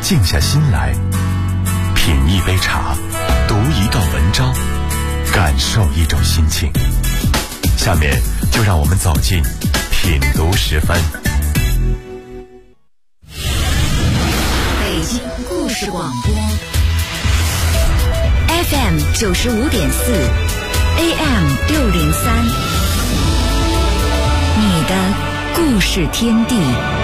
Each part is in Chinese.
静下心来，品一杯茶，读一段文章，感受一种心情。下面就让我们走进品读10分。 北京故事广播 FM 95.4 AM 603，你的故事天地。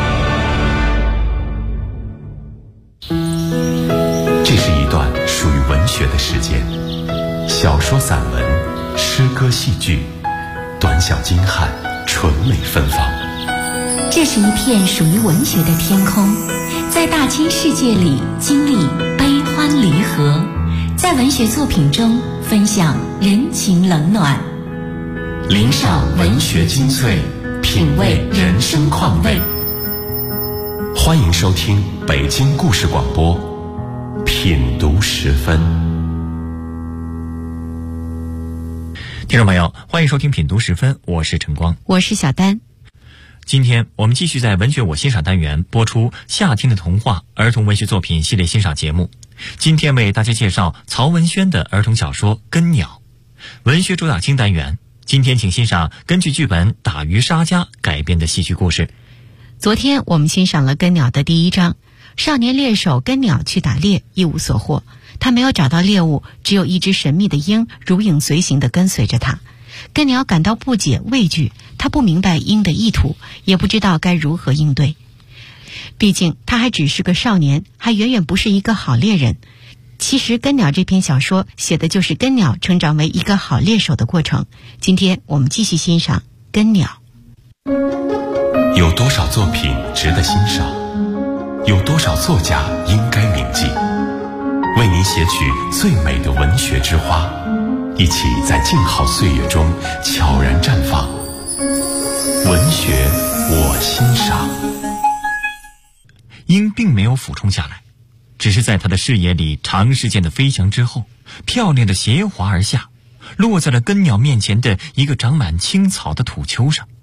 这是一段属于文学的时间，小说、散文、诗歌、戏剧，短小精悍，纯美芬芳。 这是一片属于文学的天空，在大千世界里经历悲欢离合，在文学作品中分享人情冷暖， 领赏文学精粹，品味人生况味。欢迎收听北京故事广播品读10分。 听众朋友，欢迎收听品读10分，我是陈光， 我是小丹。 今天我们继续在文学我欣赏单元播出夏天的童话儿童文学作品系列欣赏节目。今天为大家介绍曹文轩的儿童小说《根鸟》。文学主打金单元，今天请欣赏根据剧本《打鱼杀家》改编的戏剧故事。 昨天我们欣赏了根鸟的第1章，少年猎手根鸟去打猎，一无所获，他没有找到猎物，只有一只神秘的鹰如影随形地跟随着他。根鸟感到不解畏惧，他不明白鹰的意图，也不知道该如何应对。毕竟他还只是个少年，还远远不是一个好猎人。其实根鸟这篇小说写的就是根鸟成长为一个好猎手的过程。今天我们继续欣赏根鸟。 有多少作品值得欣赏？有多少作家应该铭记？为您写取最美的文学之花，一起在静好岁月中悄然绽放。文学我欣赏。 鹰并没有俯冲下来，只是在他的视野里长时间的飞翔之后，漂亮的斜滑而下，落在了根鸟面前的一个长满青草的土丘上。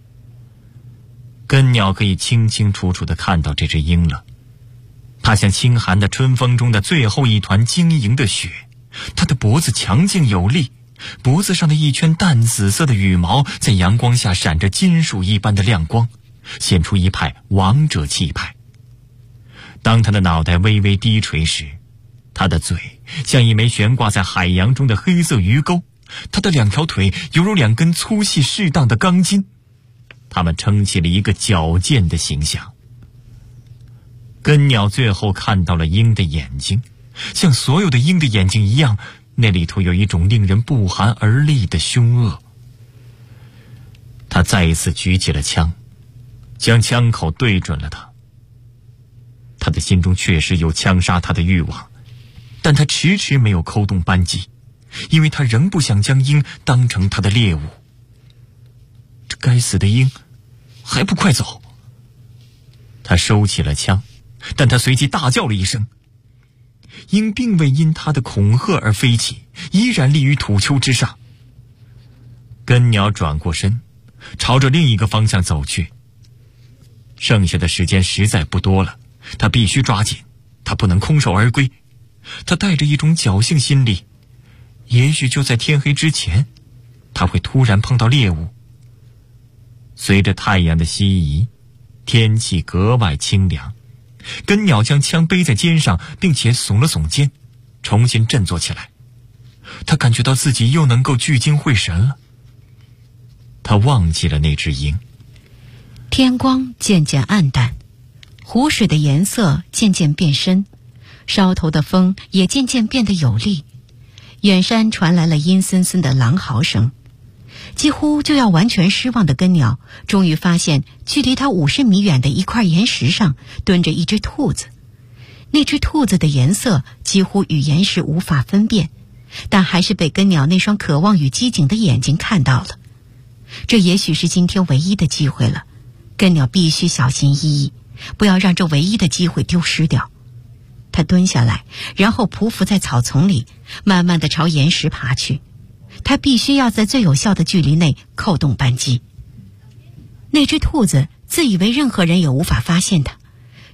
根鸟可以清清楚楚地看到这只鹰了，它像清寒的春风中的最后一团晶莹的雪，它的脖子强劲有力，脖子上的一圈淡紫色的羽毛在阳光下闪着金属一般的亮光，显出一派王者气派。当他的脑袋微微低垂时，他的嘴像一枚悬挂在海洋中的黑色鱼钩，他的2条腿犹如2根粗细适当的钢筋，他们撑起了一个矫健的形象。根鸟最后看到了鹰的眼睛，像所有的鹰的眼睛一样，那里头有一种令人不寒而栗的凶恶。他再一次举起了枪，将枪口对准了他。他的心中确实有枪杀他的欲望，但他迟迟没有扣动扳机，因为他仍不想将鹰当成他的猎物。这该死的鹰还不快走！他收起了枪，但他随即大叫了一声。鹰并未因他的恐吓而飞起，依然立于土丘之上。根鸟转过身，朝着另一个方向走去。剩下的时间实在不多了，他必须抓紧，他不能空手而归。他带着一种侥幸心理，也许就在天黑之前，他会突然碰到猎物。随着太阳的西移，天气格外清凉。根鸟将枪背在肩上，并且耸了耸肩，重新振作起来。他感觉到自己又能够聚精会神了。他忘记了那只鹰。 天光渐渐暗淡，湖水的颜色渐渐变深，梢头的风也渐渐变得有力。远山传来了阴森森的狼嚎声。几乎就要完全失望的根鸟终于发现，距离它50米远的一块岩石上蹲着一只兔子。那只兔子的颜色几乎与岩石无法分辨，但还是被根鸟那双渴望与机警的眼睛看到了。这也许是今天唯一的机会了，根鸟必须小心翼翼，不要让这唯一的机会丢失掉。他蹲下来，然后匍匐在草丛里，慢慢地朝岩石爬去。他必须要在最有效的距离内扣动扳机。那只兔子自以为任何人也无法发现它，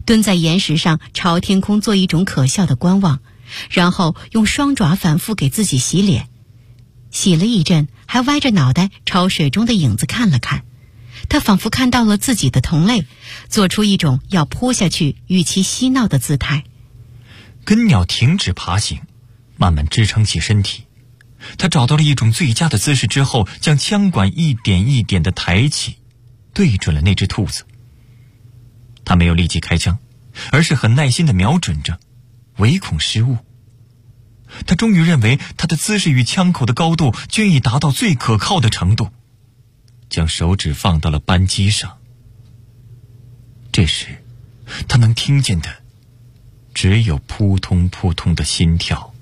蹲在岩石上朝天空做一种可笑的观望，然后用双爪反复给自己洗脸。洗了一阵，还歪着脑袋朝水中的影子看了看。他仿佛看到了自己的同类，做出一种要扑下去与其嬉闹的姿态。 根鸟停止爬行，慢慢支撑起身体。他找到了一种最佳的姿势之后，将枪管一点一点地抬起，对准了那只兔子。他没有立即开枪，而是很耐心地瞄准着，唯恐失误。他终于认为他的姿势与枪口的高度均已达到最可靠的程度，将手指放到了扳机上。这时他能听见的只有扑通扑通的心跳。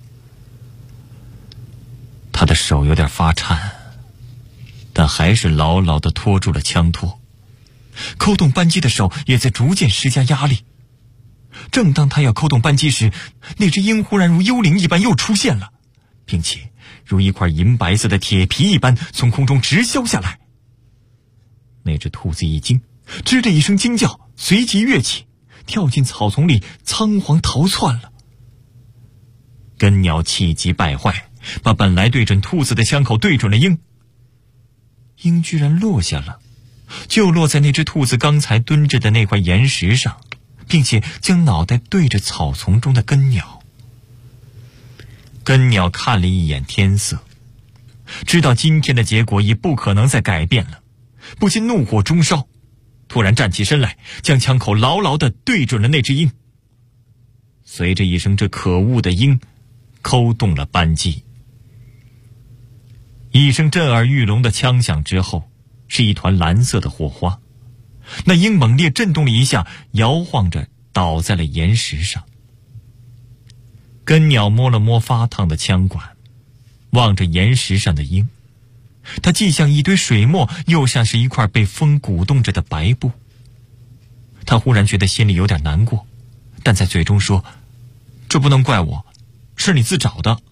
他的手有点发颤，但还是牢牢地拖住了枪托，扣动扳机的手也在逐渐施加压力。正当他要扣动扳机时，那只鹰忽然如幽灵一般又出现了，并且如一块银白色的铁皮一般从空中直削下来。那只兔子一惊，吱着一声惊叫，随即跃起，跳进草丛里，仓皇逃窜了。根鸟气急败坏，把本来对准兔子的枪口对准了鹰。鹰居然落下了，就落在那只兔子刚才蹲着的那块岩石上，并且将脑袋对着草丛中的根鸟。根鸟看了一眼天色，知道今天的结果已不可能再改变了，不禁怒火中烧，突然站起身来，将枪口牢牢地对准了那只鹰。随着一声这可恶的鹰扣动了扳机。一声震耳欲聋的枪响之后，是一团蓝色的火花。那鹰猛烈震动了一下，摇晃着倒在了岩石上。根鸟摸了摸发烫的枪管，望着岩石上的鹰，它既像一堆水墨，又像是一块被风鼓动着的白布。他忽然觉得心里有点难过，但在嘴中说：“这不能怪我，是你自找的。”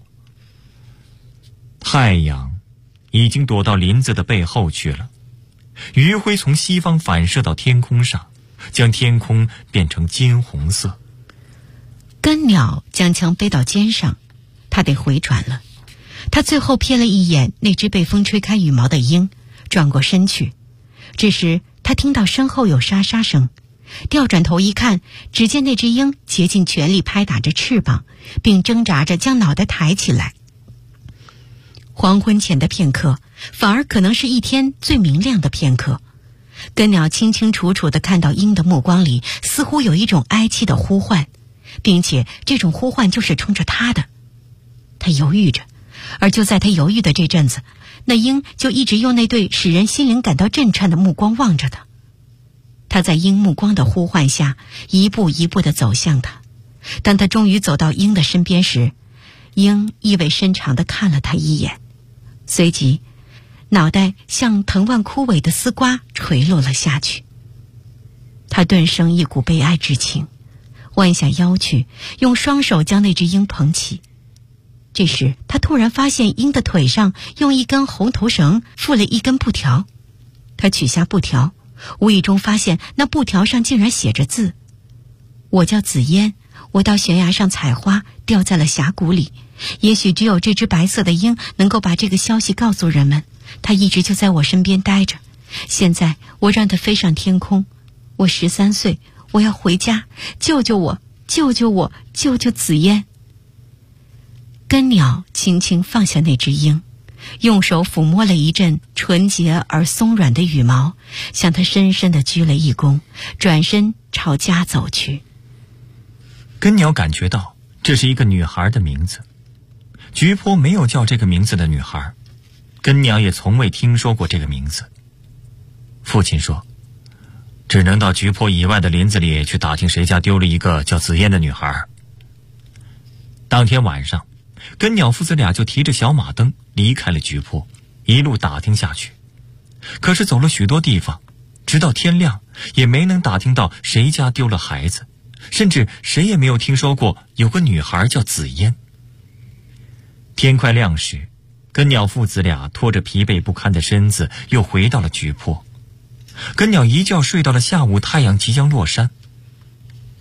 太阳已经躲到林子的背后去了，余晖从西方反射到天空上，将天空变成金红色。 根鸟将枪背到肩上，他得回转了。他最后瞥了一眼那只被风吹开羽毛的鹰，转过身去。这时他听到身后有沙沙声，调转头一看，只见那只鹰竭尽全力拍打着翅膀，并挣扎着将脑袋抬起来。黄昏前的片刻，反而可能是一天最明亮的片刻。根鸟清清楚楚地看到鹰的目光里似乎有一种哀戚的呼唤，并且这种呼唤就是冲着他的。他犹豫着，而就在他犹豫的这阵子，那鹰就一直用那对使人心灵感到震颤的目光望着他。他在鹰目光的呼唤下一步一步地走向他。当他终于走到鹰的身边时，鹰意味深长地看了他一眼，随即脑袋像藤蔓枯萎的丝瓜垂落了下去。他顿生一股悲哀之情，弯下腰去，用双手将那只鹰捧起。这时他突然发现鹰的腿上用一根红头绳附了一根布条。他取下布条，无意中发现那布条上竟然写着字：“我叫紫嫣，我到悬崖上采花，掉在了峡谷里。也许只有这只白色的鹰能够把这个消息告诉人们。它一直就在我身边待着。现在我让它飞上天空。我13岁，我要回家，救救我，救救我，救救紫嫣。”根鸟轻轻放下那只鹰，用手抚摸了一阵纯洁而松软的羽毛，向它深深地鞠了一躬，转身朝家走去。 根鸟感觉到这是一个女孩的名字，菊坡没有叫这个名字的女孩，根鸟也从未听说过这个名字。父亲说，只能到菊坡以外的林子里去打听谁家丢了一个叫紫嫣的女孩。当天晚上，根鸟父子俩就提着小马灯离开了菊坡，一路打听下去。可是走了许多地方，直到天亮也没能打听到谁家丢了孩子，甚至谁也没有听说过有个女孩叫紫嫣。天快亮时，根鸟父子俩拖着疲惫不堪的身子又回到了菊坡。根鸟一觉睡到了下午，太阳即将落山。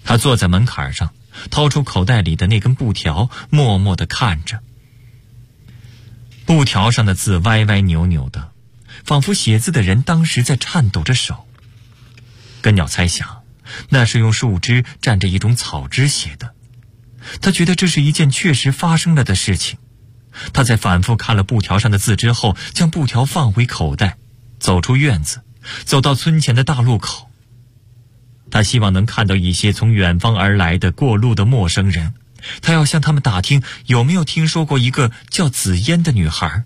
他坐在门槛上，掏出口袋里的那根布条，默默地看着。布条上的字歪歪扭扭的，仿佛写字的人当时在颤抖着手。根鸟猜想，那是用树枝蘸着一种草汁写的。他觉得这是一件确实发生了的事情。他在反复看了布条上的字之后，将布条放回口袋，走出院子，走到村前的大路口。他希望能看到一些从远方而来的过路的陌生人，他要向他们打听有没有听说过一个叫紫嫣的女孩。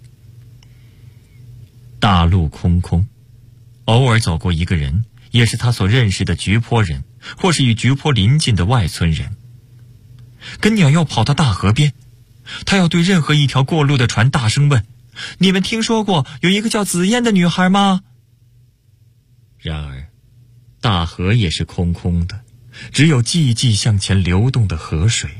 大路空空，偶尔走过一个人，也是他所认识的菊坡人，或是与菊坡邻近的外村人。根鸟要跑到大河边，他要对任何一条过路的船大声问：你们听说过有一个叫紫嫣的女孩吗？然而大河也是空空的，只有寂寂向前流动的河水。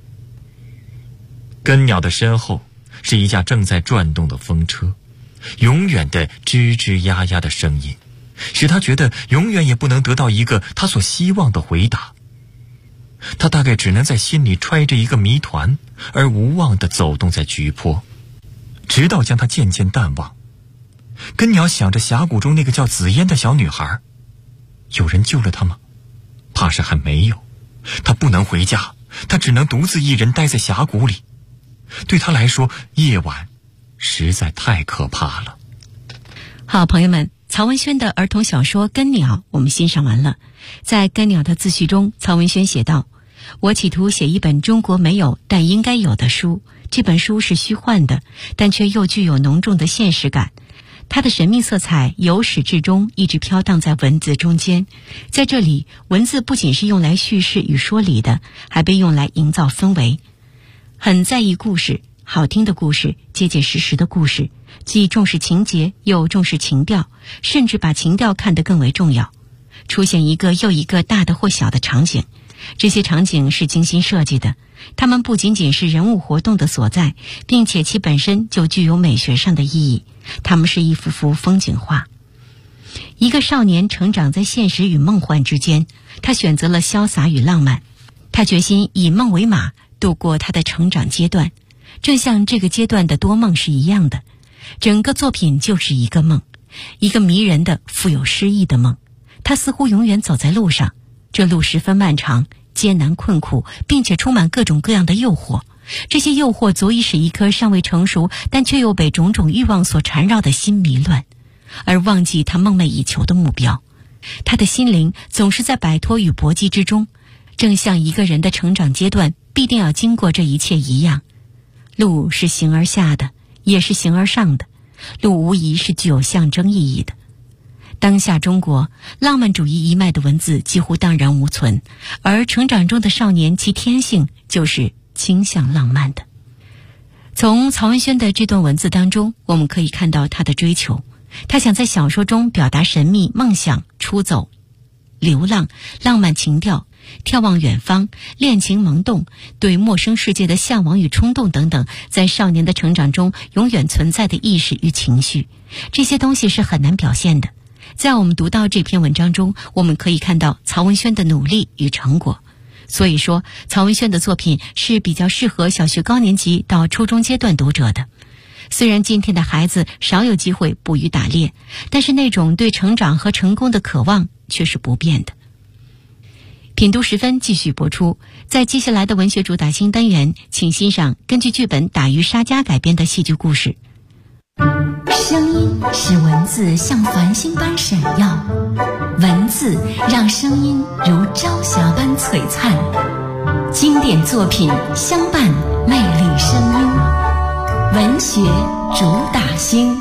根鸟的身后是一架正在转动的风车，永远的吱吱呀呀的声音，使他觉得永远也不能得到一个他所希望的回答。他大概只能在心里揣着一个谜团，而无望地走动在菊坡，直到将它渐渐淡忘。根鸟想着峡谷中那个叫紫嫣的小女孩，有人救了她吗？怕是还没有。他不能回家，他只能独自一人待在峡谷里。对他来说，夜晚实在太可怕了。 好，朋友们，曹文轩的儿童小说《根鸟》我们欣赏完了。在《根鸟》的自序中，曹文轩写道：我企图写一本中国没有但应该有的书，这本书是虚幻的，但却又具有浓重的现实感。它的神秘色彩由始至终一直飘荡在文字中间。在这里，文字不仅是用来叙事与说理的，还被用来营造氛围。很在意故事，好听的故事，结结实实的故事，既重视情节又重视情调，甚至把情调看得更为重要。出现一个又一个大的或小的场景，这些场景是精心设计的，它们不仅仅是人物活动的所在，并且其本身就具有美学上的意义，它们是一幅幅风景画。一个少年成长在现实与梦幻之间，他选择了潇洒与浪漫，他决心以梦为马，度过他的成长阶段，正像这个阶段的多梦是一样的。整个作品就是一个梦，一个迷人的富有诗意的梦。他似乎永远走在路上，这路十分漫长，艰难困苦，并且充满各种各样的诱惑。这些诱惑足以使一颗尚未成熟但却又被种种欲望所缠绕的心迷乱，而忘记他梦寐以求的目标。他的心灵总是在摆脱与搏击之中，正像一个人的成长阶段必定要经过这一切一样。路是形而下的，也是形而上的，路无疑是具有象征意义的。当下中国浪漫主义一脉的文字几乎荡然无存，而成长中的少年其天性就是倾向浪漫的。从曹文轩的这段文字当中，我们可以看到他的追求。他想在小说中表达神秘、梦想、出走、流浪、浪漫情调、眺望远方、恋情萌动、对陌生世界的向往与冲动等等，在少年的成长中永远存在的意识与情绪。这些东西是很难表现的。在我们读到这篇文章中，我们可以看到曹文轩的努力与成果。所以说，曹文轩的作品是比较适合小学高年级到初中阶段读者的。虽然今天的孩子少有机会捕鱼打猎，但是那种对成长和成功的渴望却是不变的。品读时分继续播出，在接下来的文学主打新单元，请欣赏根据剧本《打渔杀家》改编的戏剧故事。 声音使文字像繁星般闪耀，文字让声音如朝霞般璀璨。经典作品相伴，魅力声音，文学主打星。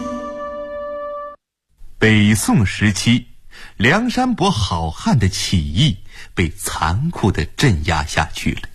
北宋时期，梁山伯好汉的起义被残酷地镇压下去了。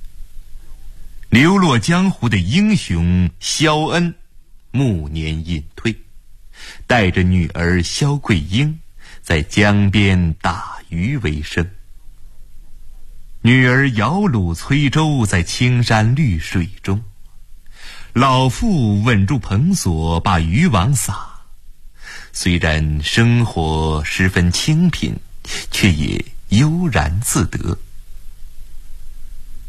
流落江湖的英雄萧恩暮年隐退，带着女儿萧桂英在江边打鱼为生。女儿摇橹催舟在青山绿水中，老妇稳住蓬索把渔网撒。虽然生活十分清贫，却也悠然自得。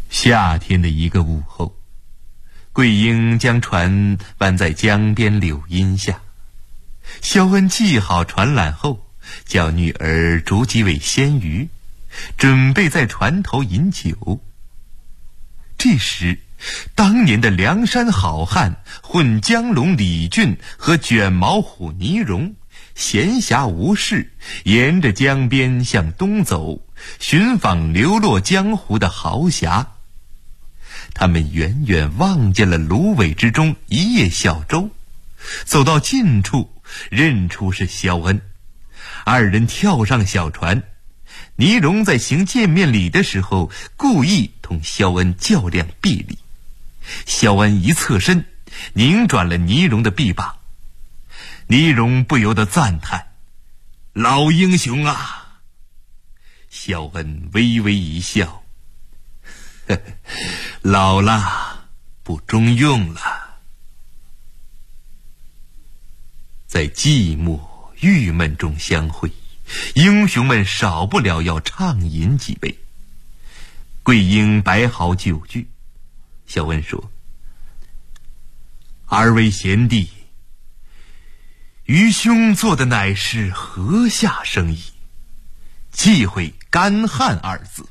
夏天的一个午后，桂英将船弯在江边柳荫下。萧恩系好船缆后，叫女儿煮几尾鲜鱼，准备在船头饮酒。这时，当年的梁山好汉混江龙李俊和卷毛虎倪荣闲暇无事，沿着江边向东走，寻访流落江湖的豪侠。他们远远望见了芦苇之中一叶小舟，走到近处，认出是萧恩。二人跳上小船，倪荣在行见面礼的时候，故意同萧恩较量臂力。萧恩一侧身，拧转了倪荣的臂膀。倪荣不由得赞叹：“老英雄啊！”萧恩微微一笑：“呵呵，老了，不中用了。”在寂寞郁闷中相会，英雄们少不了要畅饮几杯。桂英摆好酒具，萧恩说：“二位贤弟，愚兄做的乃是河下生意，忌讳干旱二字。”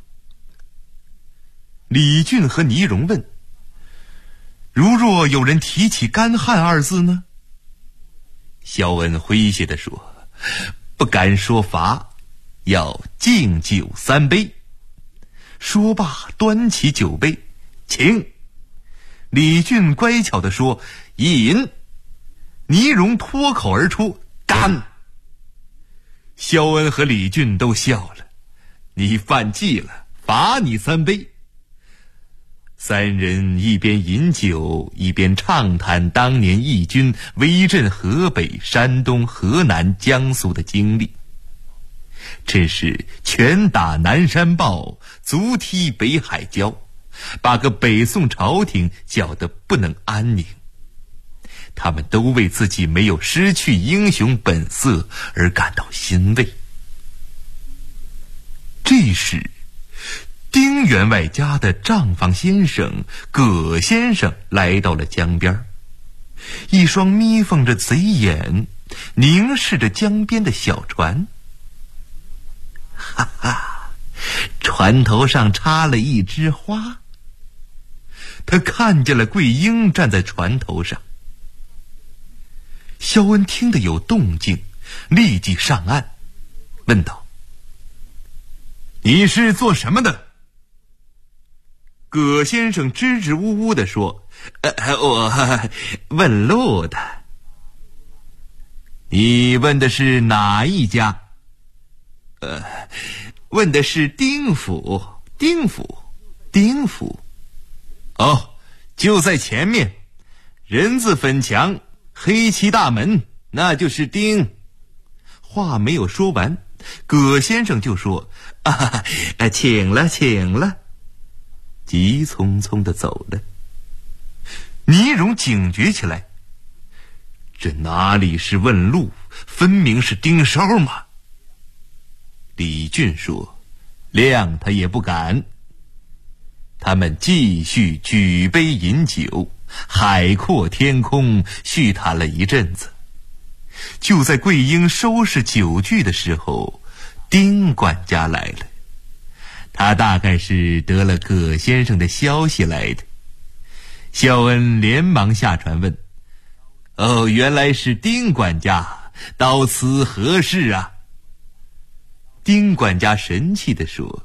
李俊和倪荣问：“如若有人提起干旱二字呢？”萧恩诙谐地说：“不敢说罚，要敬酒3杯。”说罢端起酒杯，请。李俊乖巧地说：“饮。”倪荣脱口而出：“干！”萧恩和李俊都笑了：“你犯忌了，罚你3杯。”三人一边饮酒，一边畅谈当年义军威震河北、山东、河南、江苏的经历。真是拳打南山豹，足踢北海蛟，把个北宋朝廷搅得不能安宁。他们都为自己没有失去英雄本色而感到欣慰。这时，丁员外家的账房先生葛先生来到了江边，一双眯缝着贼眼，凝视着江边的小船。哈哈，船头上插了一枝花。他看见了桂英站在船头上。萧恩听得有动静，立即上岸，问道：“你是做什么的？”葛先生支支吾吾地说：“我问路的。”“你问的是哪一家？”“问的是丁府。”“丁府。哦，就在前面，人字粉墙，黑漆大门，那就是丁。”话没有说完，葛先生就说：“请了。”急匆匆地走了。倪荣警觉起来，这哪里是问路，分明是盯梢嘛。李俊说：“谅他也不敢。”他们继续举杯饮酒，海阔天空，叙谈了一阵子。就在桂英收拾酒具的时候，丁管家来了。他大概是得了葛先生的消息来的。萧恩连忙下船问：“哦，原来是丁管家，到此何事啊？”丁管家神气地说：“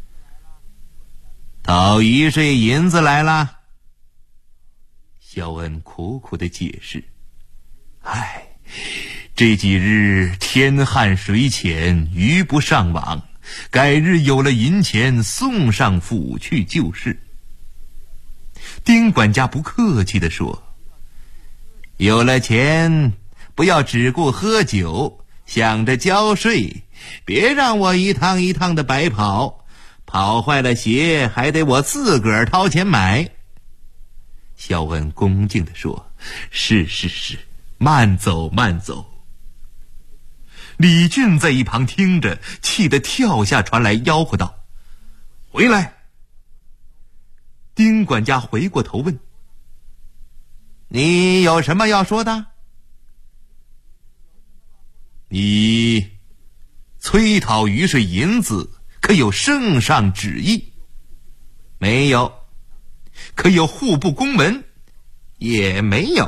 讨1税银子来了。”萧恩苦苦地解释：“这几日天旱水浅，鱼不上网，改日有了银钱，送上府去就是。”丁管家不客气地说：“有了钱，不要只顾喝酒，想着交税，别让我一趟一趟的白跑，跑坏了鞋还得我自个儿掏钱买。”萧恩恭敬地说：“是，慢走。”李俊在一旁听着，气得跳下船来吆喝道：“回来！” 丁管家回过头问：“你有什么要说的？你催讨鱼税银子，可有圣上旨意？没有。可有户部公文？也没有。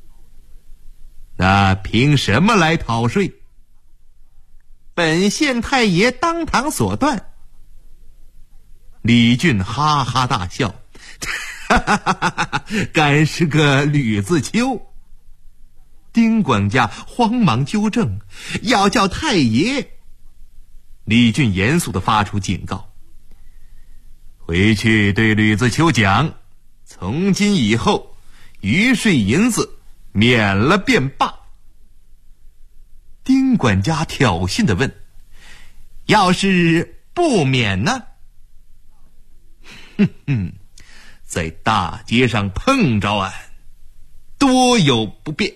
那凭什么来讨税？本县太爷当堂所断。”李俊哈哈大笑，哈哈哈哈，敢是个吕自秋。丁管家慌忙纠正：“要叫太爷。”李俊严肃地发出警告：“回去对吕自秋讲，从今以后，鱼税银子免了便罢。”丁管家挑衅地问：“要是不免呢？”“哼哼，在大街上碰着俺，多有不便。”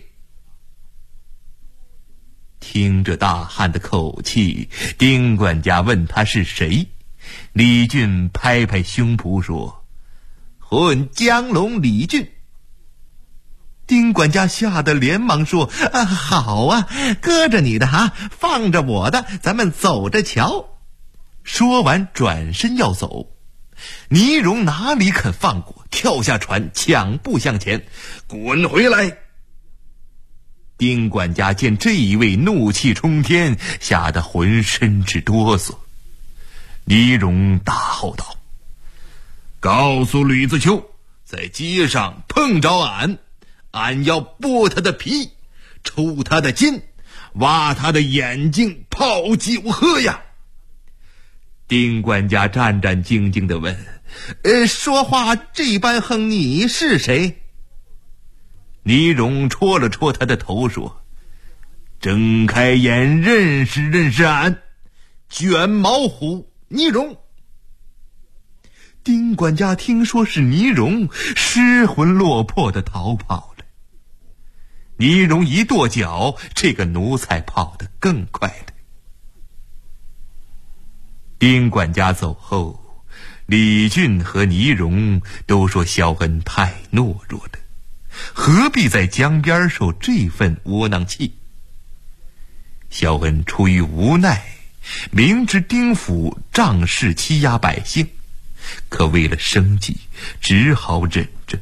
听着大汉的口气，丁管家问他是谁。李俊拍拍胸脯说：“混江龙李俊。”丁管家吓得连忙说：“好啊，搁着你的放着我的，咱们走着瞧。”说完转身要走，倪荣哪里肯放过，跳下船，抢步向前：“滚回来！”丁管家见这一位怒气冲天，吓得浑身直哆嗦。倪荣大吼道：“告诉吕自秋，在街上碰着俺要剥他的皮，抽他的筋，挖他的眼睛，泡酒喝呀！”丁管家战战兢兢地问：“说话这般横，你是谁？”倪荣戳了戳他的头说：“睁开眼认识俺，卷毛虎倪荣。”丁管家听说是倪荣，失魂落魄地逃跑了。倪荣一跺脚，这个奴才跑得更快了。丁管家走后，李俊和倪荣都说萧恩太懦弱了，何必在江边受这份窝囊气？萧恩出于无奈，明知丁府仗势欺压百姓，可为了生计，只好忍着。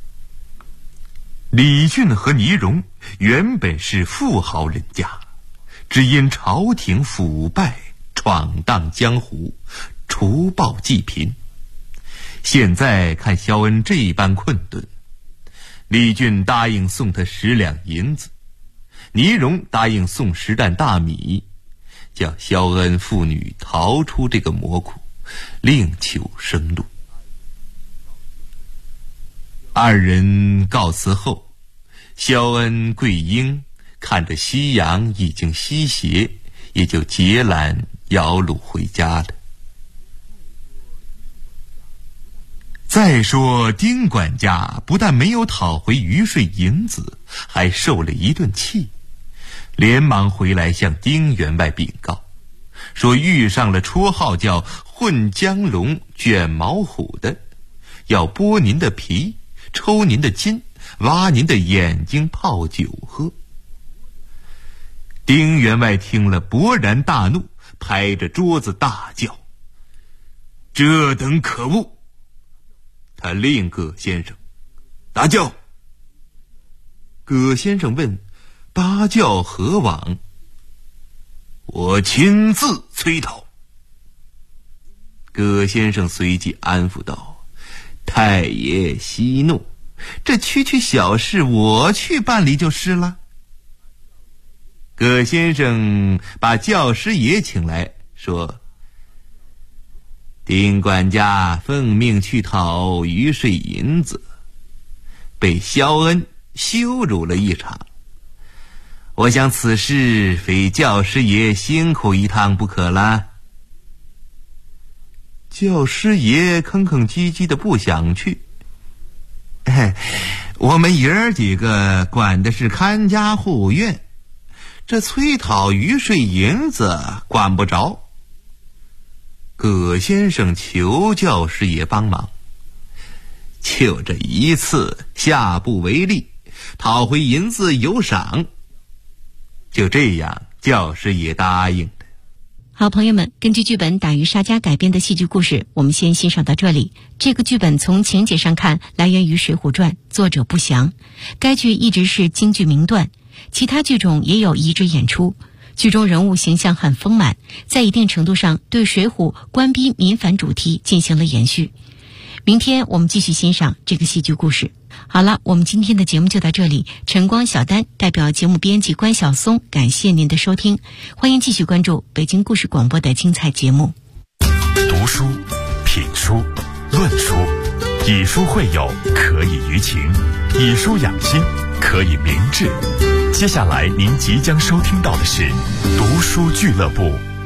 李俊和倪荣原本是富豪人家，只因朝廷腐败，闯荡江湖，除暴济贫。现在看萧恩这般困顿，李俊答应送他10两银子，倪荣答应送10担大米，叫萧恩父女逃出这个魔苦，另求生路。二人告辞后，萧恩、桂英看着夕阳已经西斜，也就结缆摇橹回家了。再说丁管家不但没有讨回鱼税银子，还受了一顿气，连忙回来向丁员外禀告，说遇上了绰号叫混江龙卷毛虎的，要剥您的皮，抽您的筋，挖您的眼睛，泡酒喝。丁员外听了勃然大怒，拍着桌子大叫：“这等可恶！”他令葛先生搭轿。葛先生问：“搭轿何往？”“我亲自催讨。”葛先生随即安抚道：“太爷息怒，这区小事我去办理就是了。”葛先生把教师爷请来，说：“丁管家奉命去讨鱼税银子，被萧恩羞辱了一场。我想此事非教师爷辛苦一趟不可了。”教师爷吭吭唧唧的不想去。我们爷儿几个管的是看家护院，这催讨鱼税银子管不着。葛先生求教师爷帮忙，请却有这一次下不为例，讨回银子有赏。就这样，教师也答应了。 好朋友们，根据剧本《打渔杀家》改编的戏剧故事，我们先欣赏到这里。这个剧本从情节上看来源于《水浒传》，作者不详。该剧一直是京剧名段，其他剧种也有移植演出。剧中人物形象很丰满，在一定程度上对水浒官逼民反主题进行了延续。明天我们继续欣赏这个戏剧故事。好了，我们今天的节目就到这里。晨光小丹代表节目编辑关晓松，感谢您的收听。欢迎继续关注北京故事广播的精彩节目。 读书、品书、论书，以书会友，可以娱情；以书养心，可以明志。接下来您即将收听到的是读书俱乐部。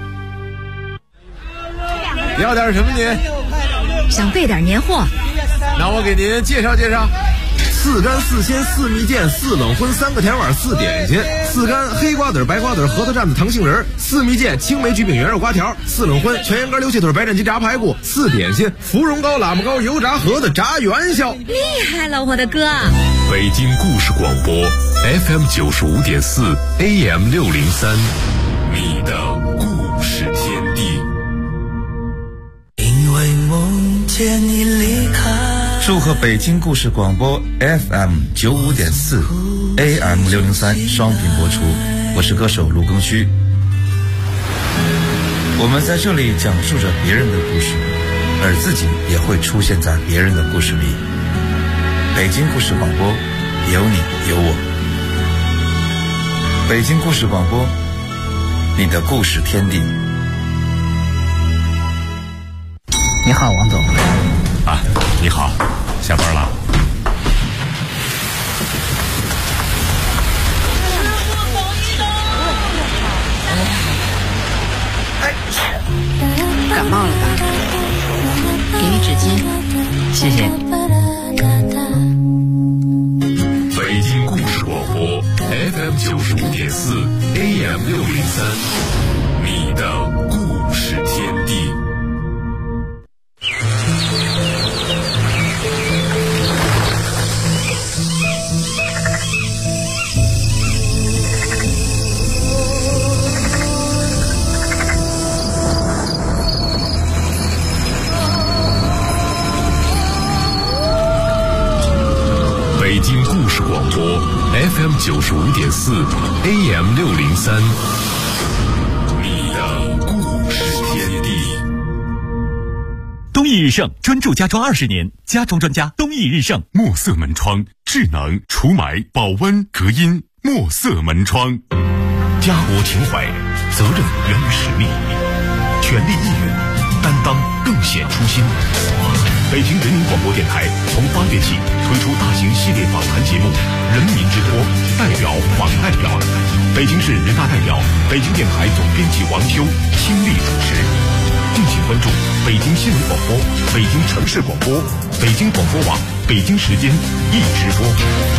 要点什么您？ 想备点年货， 那我给您介绍介绍：4干4鲜4蜜饯4冷荤3个甜碗4点心，4干黑瓜子白瓜子核桃蘸子糖杏仁，4蜜饯青梅菊饼圆肉瓜条，4冷荤全羊肝溜气腿白斩鸡炸排骨，4点心芙蓉糕喇嘛糕油炸盒子炸元宵。 厉害了，我的哥！ 北京故事广播 FM 95.4 AM 603，你的故事天地。 因为梦见你离开。 祝贺北京故事广播 FM 95.4 AM 603双频播出，我是歌手卢庚戌。我们在这里讲述着别人的故事，而自己也会出现在别人的故事里。北京故事广播，有你有我。北京故事广播，你的故事天地。 你好，王总。 啊，你好，下班了。 感冒了吧？给你纸巾，谢谢。 北京故事广播 FM 95.4 AM 603，你的故事天地。北京故事广播 FM 95.4 AM 603，你的故事天地。东义日盛专注家装20年，家装专家东义日盛。墨色门窗，智能、除霾、保温、隔音。墨色门窗，家国情怀，责任源于使命，全力义勇，担当更显初心。北京人民广播电台从8月起推出大型系列访谈节目《人民之托》，代表访代表。北京市人大代表、北京电台总编辑王秋倾力主持。敬请关注北京新闻广播、北京城市广播、北京广播网、北京时间一直播。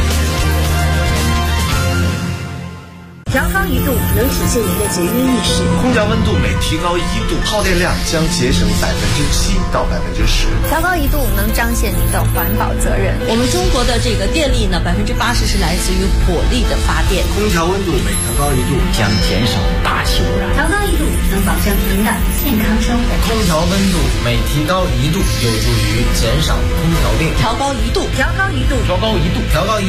调高1度能体现您的节约意识。 空调温度每提高1度，耗电量将节省7%到10%。 调高1度能彰显您的环保责任。 我们中国的这个电力呢，80%是来自于火力的发电。 空调温度每调高1度将减少大气污染。 调高1度能保证您的健康生活。 空调温度每提高1度有助于减少空调病。 调高1度， 调高1度， 调高1度，调高1度。